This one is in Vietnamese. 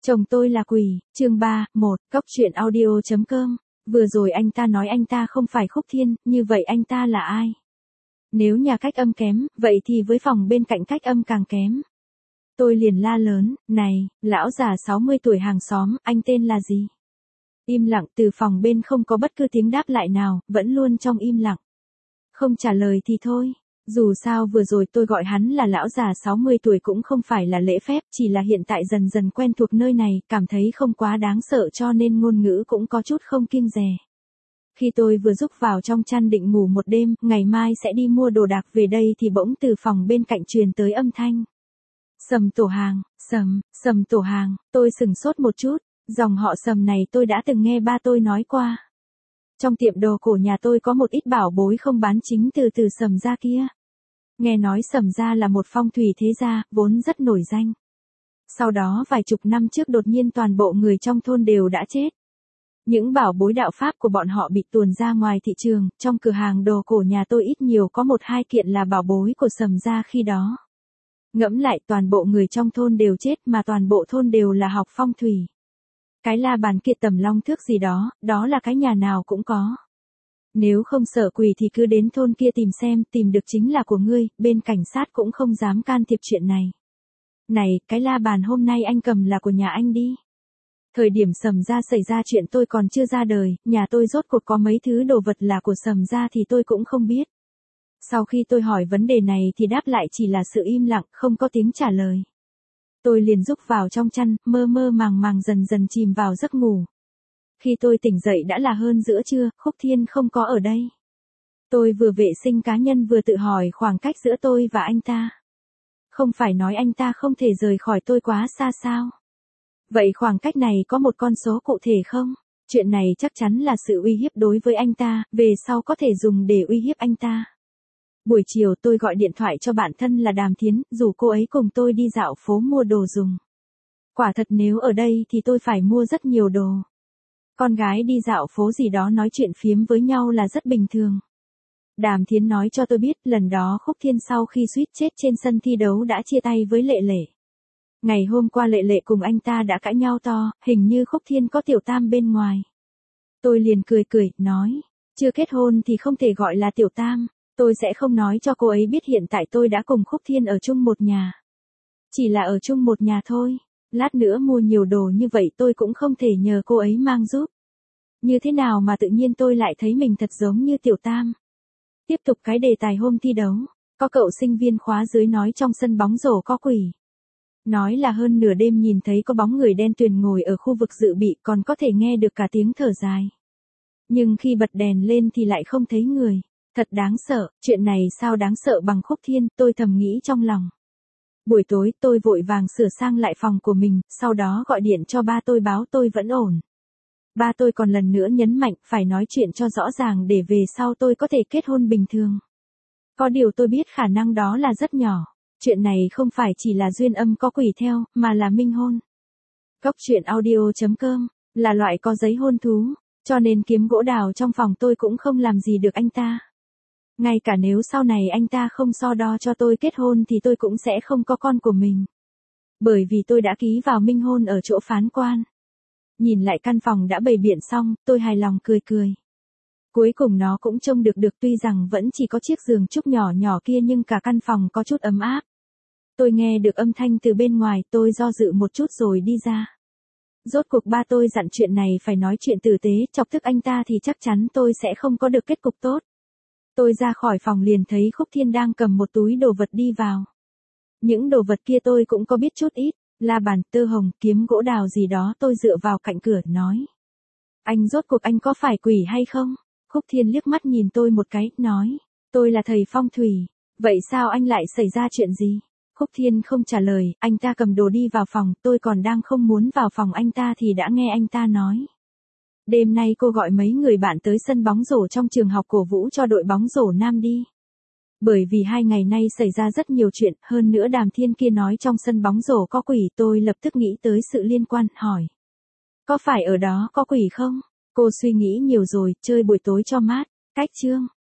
Chồng tôi là quỷ, chương 3, 1, Cóc truyện audio.com. Vừa rồi anh ta nói anh ta không phải Khúc Thiên, như vậy anh ta là ai? Nếu nhà cách âm kém, vậy thì với phòng bên cạnh cách âm càng kém. Tôi liền la lớn, này, lão già 60 tuổi hàng xóm, anh tên là gì? Im lặng, từ phòng bên không có bất cứ tiếng đáp lại nào, vẫn luôn trong im lặng. Không trả lời thì thôi. Dù sao vừa rồi tôi gọi hắn là lão già 60 tuổi cũng không phải là lễ phép, chỉ là hiện tại dần dần quen thuộc nơi này, cảm thấy không quá đáng sợ cho nên ngôn ngữ cũng có chút không kiêng dè. Khi tôi vừa rúc vào trong chăn định ngủ một đêm, ngày mai sẽ đi mua đồ đạc về đây thì bỗng từ phòng bên cạnh truyền tới âm thanh. Sầm tổ hàng, sầm tổ hàng, tôi sửng sốt một chút, dòng họ Sầm này tôi đã từng nghe ba tôi nói qua. Trong tiệm đồ cổ nhà tôi có một ít bảo bối không bán chính từ Sầm gia kia. Nghe nói Sầm gia là một phong thủy thế gia, vốn rất nổi danh. Sau đó vài chục năm trước đột nhiên toàn bộ người trong thôn đều đã chết. Những bảo bối đạo pháp của bọn họ bị tuồn ra ngoài thị trường, trong cửa hàng đồ cổ nhà tôi ít nhiều có 1-2 kiện là bảo bối của Sầm gia khi đó. Ngẫm lại toàn bộ người trong thôn đều chết mà toàn bộ thôn đều là học phong thủy. Cái la bàn kia tầm long thước gì đó, đó là cái nhà nào cũng có. Nếu không sợ quỷ thì cứ đến thôn kia tìm xem, tìm được chính là của ngươi, bên cảnh sát cũng không dám can thiệp chuyện này. Này, cái la bàn hôm nay anh cầm là của nhà anh đi. Thời điểm Sầm gia xảy ra chuyện tôi còn chưa ra đời, nhà tôi rốt cuộc có mấy thứ đồ vật là của Sầm gia thì tôi cũng không biết. Sau khi tôi hỏi vấn đề này thì đáp lại chỉ là sự im lặng, không có tiếng trả lời. Tôi liền rúc vào trong chăn, mơ mơ màng màng dần dần chìm vào giấc ngủ. Khi tôi tỉnh dậy đã là hơn giữa trưa, Khúc Thiên không có ở đây. Tôi vừa vệ sinh cá nhân vừa tự hỏi khoảng cách giữa tôi và anh ta. Không phải nói anh ta không thể rời khỏi tôi quá xa sao? Vậy khoảng cách này có một con số cụ thể không? Chuyện này chắc chắn là sự uy hiếp đối với anh ta, về sau có thể dùng để uy hiếp anh ta. Buổi chiều tôi gọi điện thoại cho bạn thân là Đàm Thiến, rủ cô ấy cùng tôi đi dạo phố mua đồ dùng. Quả thật nếu ở đây thì tôi phải mua rất nhiều đồ. Con gái đi dạo phố gì đó nói chuyện phiếm với nhau là rất bình thường. Đàm Thiến nói cho tôi biết lần đó Khúc Thiên sau khi suýt chết trên sân thi đấu đã chia tay với Lệ Lệ. Ngày hôm qua Lệ Lệ cùng anh ta đã cãi nhau to, hình như Khúc Thiên có tiểu tam bên ngoài. Tôi liền cười, nói, chưa kết hôn thì không thể gọi là tiểu tam. Tôi sẽ không nói cho cô ấy biết hiện tại tôi đã cùng Khúc Thiên ở chung một nhà. Chỉ là ở chung một nhà thôi. Lát nữa mua nhiều đồ như vậy tôi cũng không thể nhờ cô ấy mang giúp. Như thế nào mà tự nhiên tôi lại thấy mình thật giống như tiểu tam. Tiếp tục cái đề tài hôm thi đấu. Có cậu sinh viên khóa dưới nói trong sân bóng rổ có quỷ. Nói là hơn nửa đêm nhìn thấy có bóng người đen tuyền ngồi ở khu vực dự bị còn có thể nghe được cả tiếng thở dài. Nhưng khi bật đèn lên thì lại không thấy người. Thật đáng sợ, chuyện này sao đáng sợ bằng Khúc Thiên, tôi thầm nghĩ trong lòng. Buổi tối tôi vội vàng sửa sang lại phòng của mình, sau đó gọi điện cho ba tôi báo tôi vẫn ổn. Ba tôi còn lần nữa nhấn mạnh phải nói chuyện cho rõ ràng để về sau tôi có thể kết hôn bình thường. Có điều tôi biết khả năng đó là rất nhỏ. Chuyện này không phải chỉ là duyên âm có quỷ theo, mà là minh hôn. Cóc truyện audio.com là loại có giấy hôn thú, cho nên kiếm gỗ đào trong phòng tôi cũng không làm gì được anh ta. Ngay cả nếu sau này anh ta không so đo cho tôi kết hôn thì tôi cũng sẽ không có con của mình. Bởi vì tôi đã ký vào minh hôn ở chỗ phán quan. Nhìn lại căn phòng đã bày biện xong, tôi hài lòng cười. Cuối cùng nó cũng trông được tuy rằng vẫn chỉ có chiếc giường trúc nhỏ nhỏ kia nhưng cả căn phòng có chút ấm áp. Tôi nghe được âm thanh từ bên ngoài, tôi do dự một chút rồi đi ra. Rốt cuộc ba tôi dặn chuyện này phải nói chuyện tử tế, chọc tức anh ta thì chắc chắn tôi sẽ không có được kết cục tốt. Tôi ra khỏi phòng liền thấy Khúc Thiên đang cầm một túi đồ vật đi vào. Những đồ vật kia tôi cũng có biết chút ít, la bàn, tơ hồng, kiếm gỗ đào gì đó. Tôi dựa vào cạnh cửa nói. Anh rốt cuộc anh có phải quỷ hay không? Khúc Thiên liếc mắt nhìn tôi một cái, nói. Tôi là thầy phong thủy. Vậy sao anh lại xảy ra chuyện gì? Khúc Thiên không trả lời, anh ta cầm đồ đi vào phòng, tôi còn đang không muốn vào phòng anh ta thì đã nghe anh ta nói. Đêm nay cô gọi mấy người bạn tới sân bóng rổ trong trường học cổ vũ cho đội bóng rổ nam đi. Bởi vì 2 ngày nay xảy ra rất nhiều chuyện, hơn nữa Đàm Thiên kia nói trong sân bóng rổ có quỷ, tôi lập tức nghĩ tới sự liên quan, hỏi. Có phải ở đó có quỷ không? Cô suy nghĩ nhiều rồi, chơi buổi tối cho mát. Cách chương.